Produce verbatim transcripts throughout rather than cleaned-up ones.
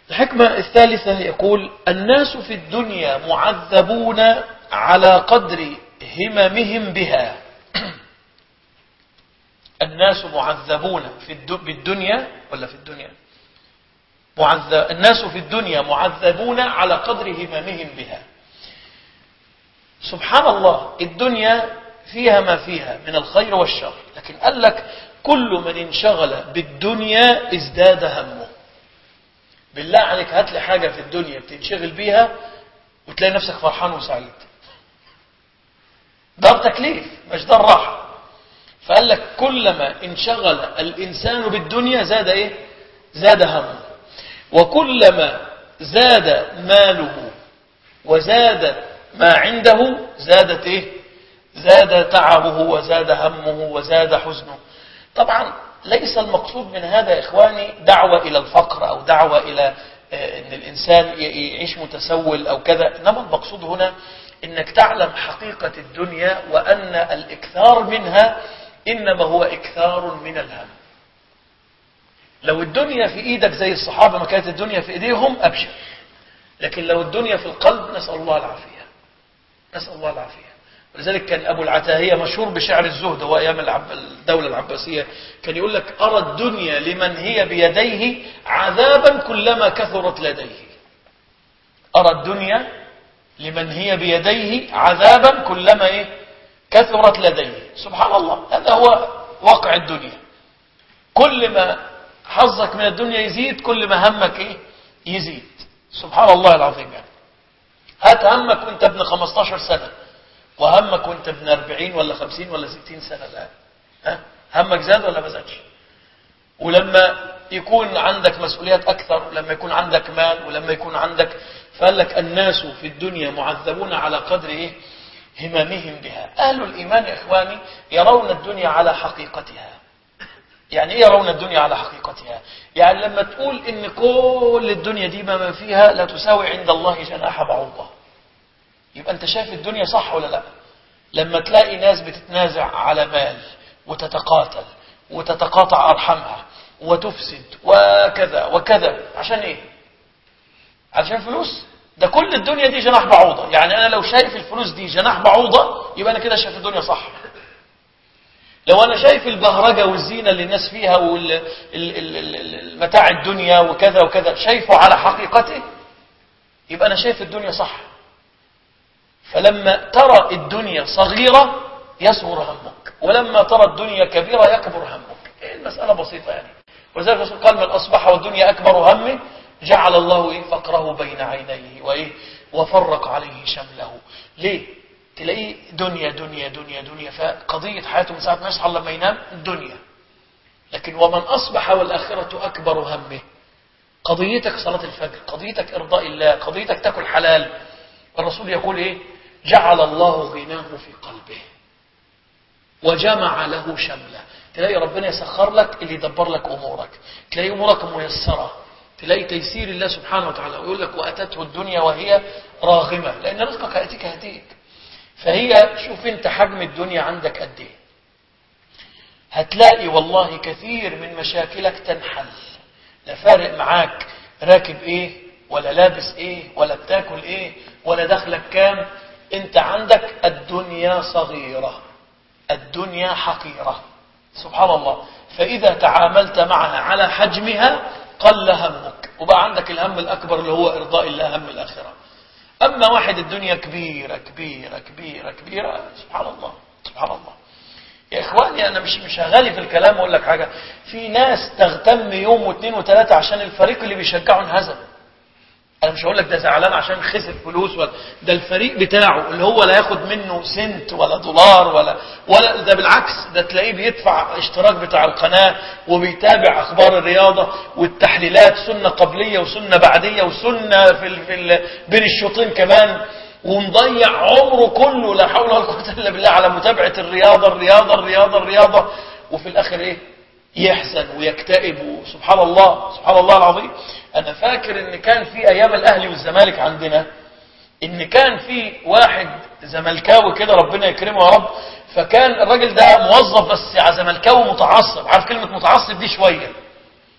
الحكمة الثالثة يقول: الناس في الدنيا معذبون على قدر هممهم بها. الناس معذبون في بالدنيا ولا في الدنيا معذب الناس في الدنيا معذبون على قدر هممهم بها. سبحان الله، الدنيا فيها ما فيها من الخير والشر، لكن قال لك كل من انشغل بالدنيا ازداد همه. بالله عليك هات لي حاجة في الدنيا بتنشغل بيها وتلاقي نفسك فرحان وسعيد. ده التكليف مش ده الراحة. فقال لك كلما انشغل الإنسان بالدنيا زاد إيه؟ زاد همه. وكلما زاد ماله وزاد ما عنده زادت إيه؟ زاد تعبه وزاد همه وزاد حزنه. طبعا ليس المقصود من هذا يا إخواني دعوة إلى الفقر أو دعوة إلى أن الإنسان يعيش متسول أو كذا، إنما المقصود هنا أنك تعلم حقيقة الدنيا وأن الإكثار منها إنما هو إكثار من الهم. لو الدنيا في إيدك زي الصحابة ما كانت الدنيا في إيديهم أبشر، لكن لو الدنيا في القلب نسأل الله العافية، نسأل الله العافية. ولذلك كان أبو العتاهية مشهور بشعر الزهد وأيام الدولة العباسية، كان يقول لك: أرى الدنيا لمن هي بيديه عذابا كلما كثرت لديه. أرى الدنيا لمن هي بيديه عذابا كلما إيه؟ كثرت لديه. سبحان الله، هذا هو واقع الدنيا. كل ما حظك من الدنيا يزيد كل ما همك إيه؟ يزيد. سبحان الله العظيم. يعني هات همك وانت ابن خمستاشر سنة وهمك وانت ابن أربعين ولا خمسين ولا ستين سنة الآن، ها؟ همك زاد ولا ما زادش؟ ولما يكون عندك مسؤوليات أكثر، ولما يكون عندك مال، ولما يكون عندك، فقال لك الناس في الدنيا معذبون على قدر إيه؟ هممهم بها. أهل الإيمان يا إخواني يرون الدنيا على حقيقتها. يعني إيه يرون الدنيا على حقيقتها؟ يعني لما تقول إن كل الدنيا دي ما فيها لا تساوي عند الله جناح بعوضة، يبقى أنت شايف الدنيا صح ولا لا؟ لما تلاقي ناس بتتنازع على مال وتتقاتل وتتقاطع أرحامها وتفسد وكذا وكذا، عشان إيه؟ عشان فلوس؟ ده كل الدنيا دي جناح بعوضة. يعني أنا لو شايف الفلوس دي جناح بعوضة يبقى أنا كده شايف الدنيا صح. لو أنا شايف البهرجة والزينة اللي الناس فيها والمتاع الدنيا وكذا وكذا شايفه على حقيقته يبقى أنا شايف الدنيا صح. فلما ترى الدنيا صغيرة يصغر همك، ولما ترى الدنيا كبيرة يكبر همك. المسألة بسيطة يعني. ولذلك الرسول قال: من أصبح والدنيا أكبر همه جعل الله إيه؟ فقره بين عينيه وإيه؟ وفرق عليه شمله. ليه؟ تلاقيه دنيا دنيا دنيا دنيا، فقضية حياته من ساعة ما يصحى لما ينام الدنيا. لكن ومن أصبح والآخرة أكبر همه، قضيتك صلاة الفجر، قضيتك إرضاء الله، قضيتك تأكل حلال. الرسول يقول إيه؟ جعل الله غناه في قلبه وجمع له شمله. تلاقي ربنا يسخر لك اللي يدبر لك أمورك، تلاقي أمورك ميسرة، تلاقي تيسير الله سبحانه وتعالى. ويقول لك: وأتته الدنيا وهي راغمة، لأن رزقك هاتيك هاتيك. فهي شوف انت حجم الدنيا عندك قد ايه، هتلاقي والله كثير من مشاكلك تنحل. لا فارق معاك راكب ايه ولا لابس ايه ولا بتاكل ايه ولا دخلك كام، انت عندك الدنيا صغيرة، الدنيا حقيرة. سبحان الله. فإذا تعاملت معها على حجمها قل همك، وبقى عندك الهم الأكبر اللي هو إرضاء الله، هم الآخرة. أما واحد الدنيا كبيرة كبيرة كبيرة كبيرة، سبحان الله سبحان الله. يا إخواني أنا مش مش هغالي في الكلام وأقول لك حاجة، في ناس تغتم يوم واثنين وثلاثة عشان الفريق اللي بيشجعه انهزم. أنا مش هقول لك ده زعلان عشان خسر فلوس، ولا ده الفريق بتاعه اللي هو لا ياخد منه سنت ولا دولار ولا ولا ده بالعكس، ده تلاقيه بيدفع اشتراك بتاع القناة وبيتابع أخبار الرياضة والتحليلات، سنة قبلية وسنة بعدية وسنة في ال في ال بين الشوطين كمان، ومضيع عمره كله لا حول ولا قوة إلا بالله على متابعة الرياضة الرياضة الرياضة الرياضة، وفي الآخر إيه؟ يحزن ويكتئب. وسبحان الله سبحان الله العظيم. أنا فاكر إن كان في أيام الأهلي والزمالك عندنا، إن كان في واحد زملكاوي كده ربنا يكرمه يا رب، فكان الراجل ده موظف بس زملكاوي متعصب. عارف كلمة متعصب دي شوية،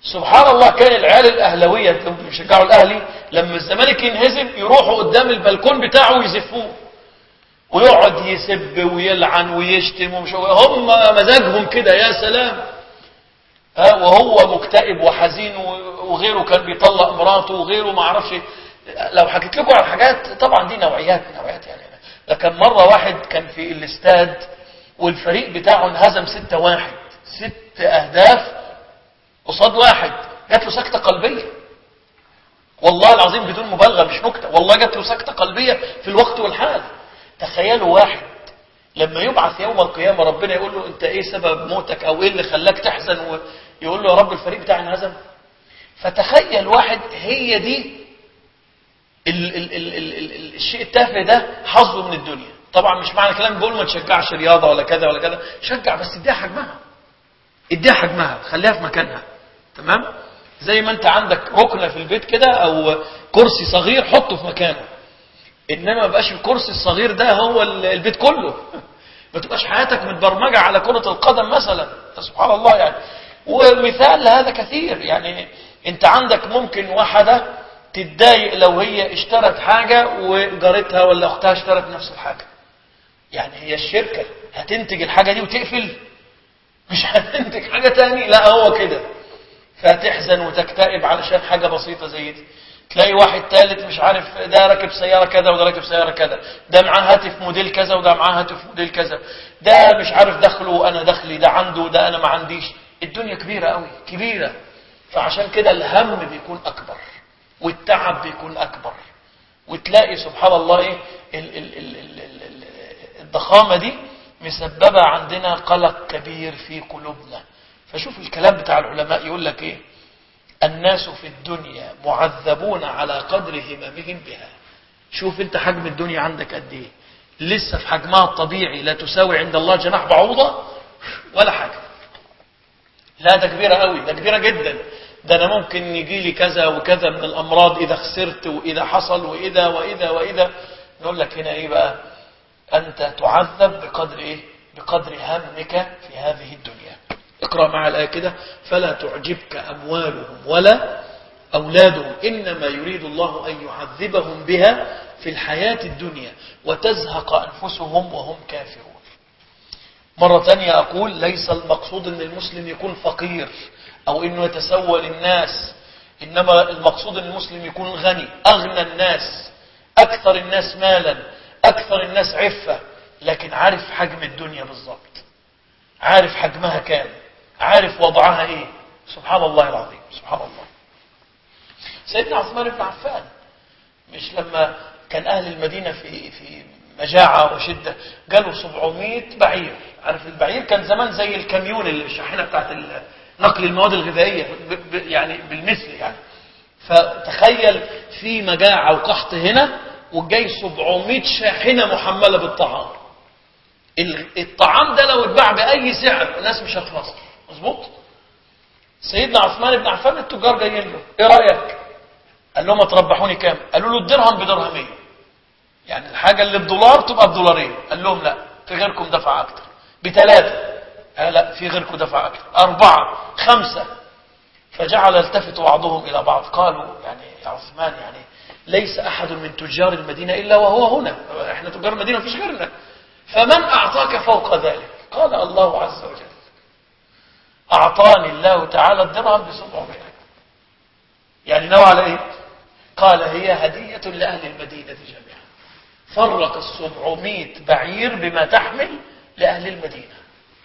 سبحان الله كان العيال الأهلوية اللي بيشجعوا الأهلي لما الزمالك ينهزم يروحوا قدام البلكون بتاعه ويزفوه ويقعد يسب ويلعن ويشتم ومش هم مزاجهم كده يا سلام. ها وهو مكتئب وحزين وغيره كان بيطلق مراته وغيره ما اعرفش. لو حكيت لكم على حاجات طبعا دي نوعيات نوعيات يعني. لكن مرة واحد كان في الاستاد والفريق بتاعه انهزم ستة واحد ست اهداف قصاد واحد جات له سكتة قلبية والله العظيم بدون مبالغة مش نكتة والله جات له سكتة قلبية في الوقت والحال. تخيلوا واحد لما يبعث يوم القيامة ربنا يقول له انت ايه سبب موتك او ايه اللي خلاك تحزن ويقول له يا رب الفريق بتاعي انهزم. فتخيل واحد هي دي ال ال ال ال ال ال الشيء التافه ده حظه من الدنيا. طبعا مش معنى كلام بقول ما تشجعش رياضة ولا كذا ولا كذا شجع بس اديها حجمها اديها حجمها خليها في مكانها تمام. زي ما انت عندك ركنة في البيت كده او كرسي صغير حطه في مكانه انما ما بقاش الكرسي الصغير ده هو البيت كله. ما تبقاش حياتك متبرمجة على كرة القدم مثلا سبحان الله يعني. ومثال لهذا كثير يعني. انت عندك ممكن واحدة تتضايق لو هي اشترت حاجة وجارتها ولا اختها اشترت نفس الحاجة. يعني هي الشركة هتنتج الحاجة دي وتقفل مش هتنتج حاجة تاني لا هو كده. فتحزن وتكتئب علشان حاجة بسيطة زي دي. تلاقي واحد ثالث مش عارف ده راكب سيارة كذا وده راكب سيارة كذا ده معاه هاتف موديل كذا وده معاه هاتف موديل كذا ده مش عارف دخله وانا دخلي ده عنده ده انا ما عنديش. الدنيا كبيرة قوي كبيرة. فعشان كده الهم بيكون اكبر والتعب بيكون اكبر وتلاقي سبحان الله ايه ال ال ال ال ال الضخامة دي مسببة عندنا قلق كبير في قلوبنا. فشوف الكلام بتاع العلماء يقول لك ايه الناس في الدنيا معذبون على قدر هممهم بها. شوف انت حجم الدنيا عندك قد ايه لسه في حجمها الطبيعي لا تساوي عند الله جناح بعوضة ولا حاجة. لا ده كبيرة قوي ده كبيرة جدا. ده انا ممكن يجي لي كذا وكذا من الامراض اذا خسرت واذا حصل واذا واذا واذا. نقول لك هنا ايه بقى انت تعذب بقدر ايه بقدر همك في هذه الدنيا. اقرأ مع الآية كده فلا تعجبك أموالهم ولا أولادهم إنما يريد الله أن يعذبهم بها في الحياة الدنيا وتزهق أنفسهم وهم كافرون. مرة ثانية أقول ليس المقصود أن المسلم يكون فقير أو أنه يتسول الناس إنما المقصود أن المسلم يكون غني أغنى الناس أكثر الناس مالا أكثر الناس عفة لكن عارف حجم الدنيا بالضبط عارف حجمها كام عارف وضعها ايه. سبحان الله العظيم سبحان الله. سيدنا عثمان بن عفان مش لما كان اهل المدينة في في مجاعة وشدة قالوا سبعمائة بعير. عارف البعير كان زمان زي الكاميون الشاحنة بتاعت نقل المواد الغذائية يعني بالمثل يعني. فتخيل في مجاعة وقحط هنا وجاي سبعمائة شاحنة محملة بالطعام. الطعام ده لو اتباع بأي سعر الناس مش هتخلص مظبوط. سيدنا عثمان بن عفان التجار جايين له ايه رأيك قال لهم اتربحوني كام قالوا له الدرهم بدرهمين يعني الحاجة اللي بدولار تبقى بدولارين. قال لهم لا في غيركم دفع اكتر بثلاثة. قال لا في غيركم دفع اكتر أربعة خمسة. فجعل يلتفت بعضهم الى بعض قالوا يعني يا عثمان يعني ليس احد من تجار المدينة الا وهو هنا احنا تجار المدينة مفيش غيرنا فمن اعطاك فوق ذلك قال الله عز وجل أعطاني الله تعالى الدرهم بسبعمائة. يعني نوع على إيه قال هي هدية لأهل المدينة جميعا. فرق السبعمائة بعير بما تحمل لأهل المدينة.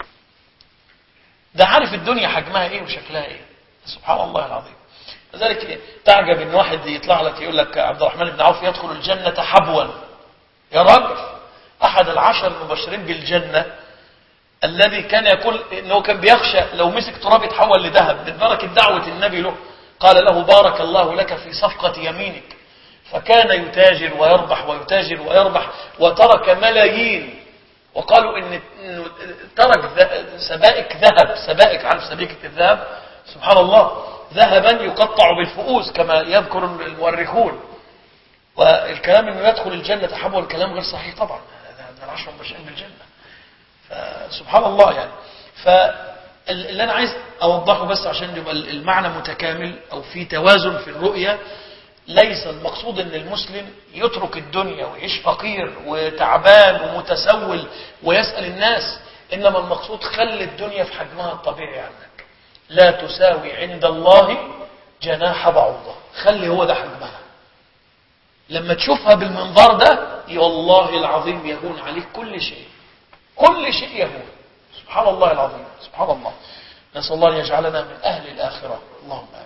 ده عارف الدنيا حجمها إيه وشكلها إيه. سبحان الله العظيم. لذلك تعجب إن واحد يطلع لك يقول لك عبد الرحمن بن عوف يدخل الجنة حبوا. يا راجل أحد العشر المبشرين بالجنة الذي كان يقول انه كان بيخشى لو مسك تراب يتحول لذهب من بركة دعوة النبي له. قال له بارك الله لك في صفقة يمينك. فكان يتاجر ويربح ويتاجر ويربح وترك ملايين. وقالوا ان ترك سبائك ذهب سبائك عارف سبيكة الذهب سبحان الله ذهبا يقطع بالفؤوس كما يذكر المؤرخون. والكلام انه يدخل الجنة حبوا الكلام غير صحيح طبعا. هذا من العشر المبشرين بالجنة. سبحان الله يعني. اللي أنا عايز أوضحه بس عشان يبقى المعنى متكامل أو في توازن في الرؤية، ليس المقصود أن المسلم يترك الدنيا ويعيش فقير وتعبان ومتسول ويسأل الناس، إنما المقصود خلي الدنيا في حجمها الطبيعي عنك، لا تساوي عند الله جناح بعوضة، خلي هو ده حجمها. لما تشوفها بالمنظر ده والله العظيم يهون عليك كل شيء، كل شيء يهون. سبحان الله العظيم، سبحان الله. نسأل الله أن يجعلنا من أهل الآخرة، اللهم آمين.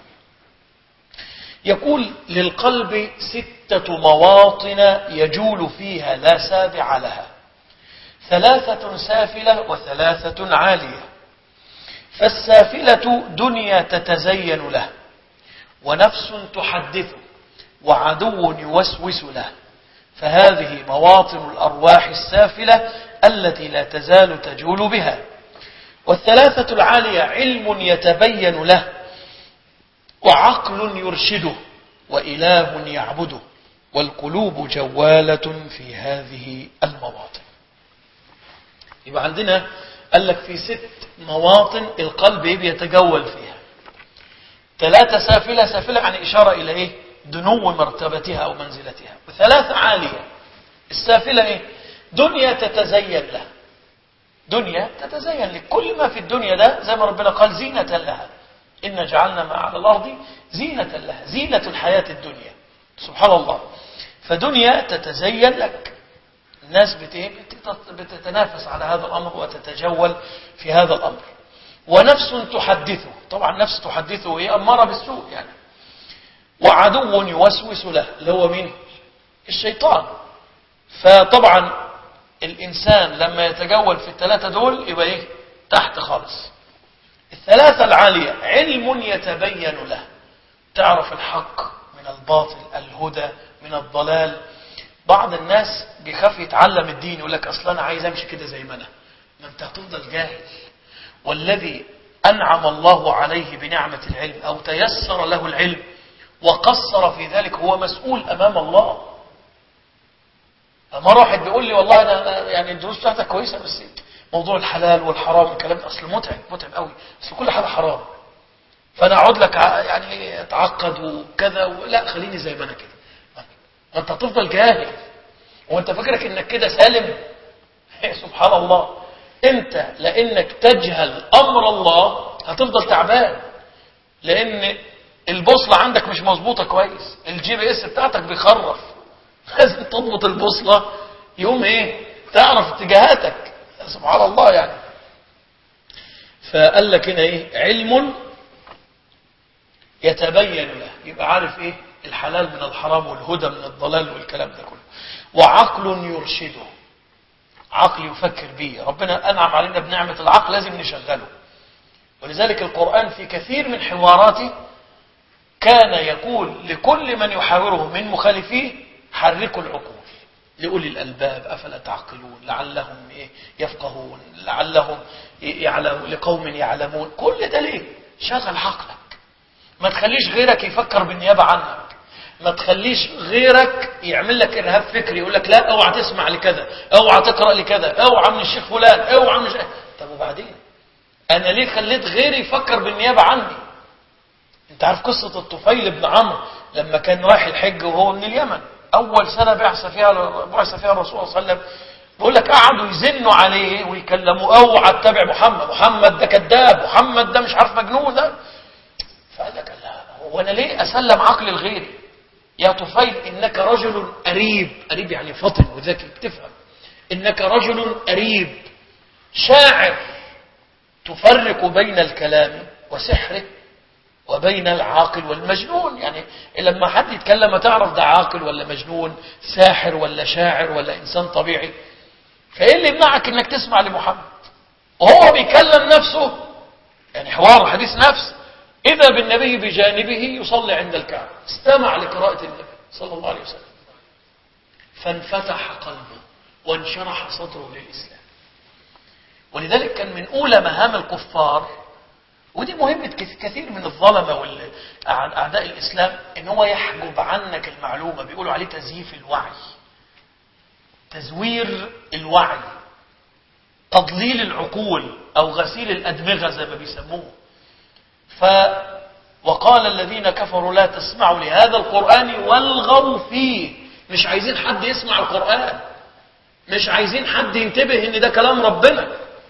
يقول للقلب ستة مواطن يجول فيها لا سابع لها، ثلاثة سافلة وثلاثة عالية. فالسافلة دنيا تتزين له، ونفس تحدثه، وعدو يوسوس له، فهذه مواطن الأرواح السافلة التي لا تزال تجول بها. والثلاثة العالية علم يتبين له، وعقل يرشده، وإله يعبده، والقلوب جوالة في هذه المواطن. يبقى عندنا قال لك في ست مواطن القلب بيتجول فيها. ثلاثة سافلة، سافلة عن إشارة إلى إيه؟ دنو مرتبتها أو منزلتها. وثلاثة عالية، السافلة إيه؟ دنيا تتزين لها، دنيا تتزين لكل ما في الدنيا ده، زي ما ربنا قال زينة لها، إن جعلنا ما على الأرض زينة لها، زينة الحياة الدنيا. سبحان الله. فدنيا تتزين لك، الناس بتتنافس على هذا الأمر وتتجول في هذا الأمر. ونفس تحدثه، طبعا نفس تحدثه هي أمارة بالسوء يعني. وعدو يوسوس له، اللي هو مين؟ الشيطان. فطبعا الإنسان لما يتجول في الثلاثة دول يبقى إيه؟ تحت خالص. الثلاثة العالية علم يتبين له، تعرف الحق من الباطل، الهدى من الضلال. بعض الناس بيخاف يتعلم الدين، يقول لك أصلا أنا عايز أمشي كده زي ما أنا. ما أنت هتفضل جاهل. والذي أنعم الله عليه بنعمة العلم أو تيسر له العلم وقصر في ذلك هو مسؤول أمام الله. مرة واحد بيقول لي والله أنا يعني الدروس بتاعتك كويسة، بس موضوع الحلال والحرام والكلام ده أصل متعب متعب قوي، أصل كل حاجة حرام، فأنا أقعد لك يعني أتعقد وكذا، لا خليني زي ما أنا كده. ما أنت هتفضل جاهل، وأنت فكرك إنك كده سالم. سبحان الله. أنت لأنك تجهل أمر الله هتفضل تعبان، لأن البوصلة عندك مش مظبوطة كويس، الجي بي اس بتاعتك بيخرف، لازم تضبط البوصلة يوم ايه تعرف اتجاهاتك. سبحان الله يعني. فقال لك هنا ايه؟ علم يتبين له، يبقى عارف ايه الحلال من الحرام والهدى من الضلال والكلام ده كله. وعقل يرشده، عقل يفكر به. ربنا أنعم علينا بنعمة العقل، لازم نشغله. ولذلك القرآن في كثير من حواراته كان يقول لكل من يحاوره من مخالفيه حركوا العقول لأولي الألباب أفلا تعقلون لعلهم يفقهون لعلهم يعلمون لقوم يعلمون. كل ده ليه؟ شغل عقلك، ما تخليش غيرك يفكر بالنيابة عنك، ما تخليش غيرك يعمل لك إرهاب فكري، يقول لك لا اوعى تسمع لكذا، اوعى تقرأ لكذا، اوعى من الشيخ فلان، اوعى من الشيخ. طب وبعدين أنا ليه خليت غيري يفكر بالنيابة عني؟ انت عارف قصة الطفيل بن عمرو لما كان رايح الحج وهو من اليمن، أول سنة بعث فيها بعث فيها الرسول صلى الله عليه وسلم، بيقول لك قعدوا يزنوا عليه ويكلموا اوعى تتبع محمد، محمد ده كذاب، محمد ده مش عارف مجنون ده. فقال لك لا، هو أنا ليه أسلم عقل الغير؟ يا طفيل إنك رجل أريب، أريب يعني فطن وذكي، تفهم، إنك رجل أريب شاعر تفرق بين الكلام وسحره وبين العاقل والمجنون. يعني لما حد يتكلم تعرف ده عاقل ولا مجنون، ساحر ولا شاعر ولا إنسان طبيعي. فإيه اللي يمنعك إنك تسمع لمحمد وهو بيكلم نفسه؟ يعني حوار حديث نفس، إذا بالنبي بجانبه يصلي عند الكعبة، استمع لقراءة النبي صلى الله عليه وسلم فانفتح قلبه وانشرح صدره للإسلام. ولذلك كان من أولى مهام الكفار، ودي مهمة كثير من الظلمة والأعداء الإسلام، إن هو يحجب عنك المعلومة، بيقولوا عليه تزييف الوعي، تزوير الوعي. تضليل العقول أو غسيل الأدمغة زي ما بيسموه. ف وقال الذين كفروا لا تسمعوا لهذا القرآن والغوا فيه. مش عايزين حد يسمع القرآن، مش عايزين حد ينتبه ان ده كلام ربنا.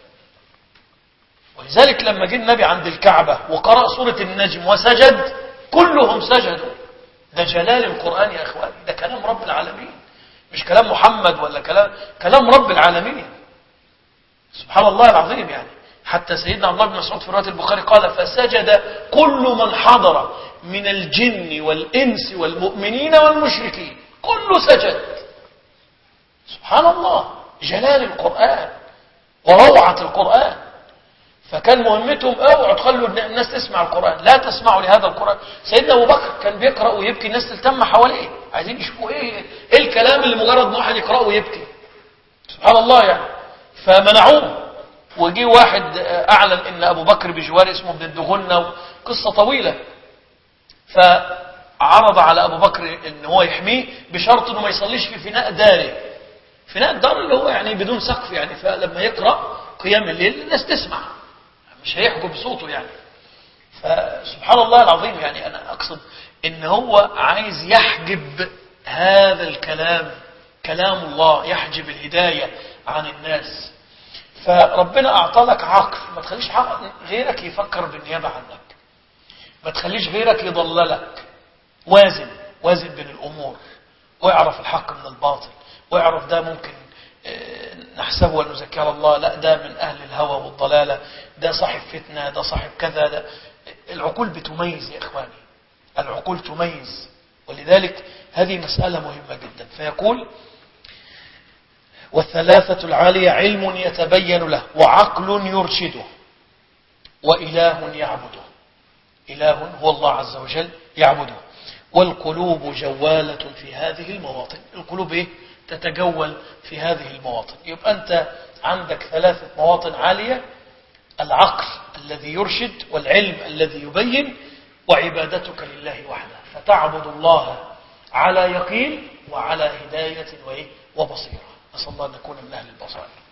ولذلك لما جه النبي عند الكعبة وقرأ سورة النجم وسجد كلهم سجدوا. ده جلال القرآن يا اخواني، ده كلام رب العالمين، مش كلام محمد ولا كلام كلام رب العالمين سبحان الله العظيم. يعني حتى سيدنا عبد الله بن مسعود في رواية البخاري قال فسجد كل من حضر من الجن والإنس والمؤمنين والمشركين، كله سجد. سبحان الله، جلال القرآن وروعة القرآن. فكان مهمتهم اوعوا تخلوا الناس تسمع القرآن، لا تسمعوا لهذا القرآن. سيدنا أبو بكر كان بيقرأ ويبكي، الناس تلتم حواليه عايزين يشوفوا ايه ايه الكلام اللي مجرد ما واحد يقرأه ويبكي. سبحان الله يعني. فمنعوه، وجي واحد أعلن إن أبو بكر بجوار اسمه ابن الدغنة، قصة طويلة. فعرض على أبو بكر إن هو يحميه بشرط إنه ما يصليش في فناء داره. فناء الدار اللي هو يعني بدون سقف يعني، فلما يقرأ قيام الليل الناس تسمع، مش هيحجب صوته يعني. فسبحان الله العظيم، يعني أنا أقصد إن هو عايز يحجب هذا الكلام، كلام الله يحجب الهداية عن الناس. فربنا أعطى لك عقل، ما تخليش غيرك يفكر بالنيابة عنك، ما تخليش غيرك يضللك. وازن وازن بين الأمور، واعرف الحق من الباطل، واعرف ده ممكن نحسبه ونذكر الله، لا ده من أهل الهوى والضلالة، ده صاحب فتنة، ده صاحب كذا. ده العقول بتميز يا إخواني، العقول تميز. ولذلك هذه مسألة مهمة جدا. فيقول والثلاثة العالية علم يتبين له، وعقل يرشده، وإله يعبده. إله هو الله عز وجل يعبده. والقلوب جوالة في هذه المواطن. القلوب إيه؟ تتجول في هذه المواطن. يبقى أنت عندك ثلاثة مواطن عالية: العقل الذي يرشد، والعلم الذي يبين، وعبادتك لله وحده. فتعبد الله على يقين وعلى هداية وبصيرة. نسأل الله أن نكون من أهل البصائر.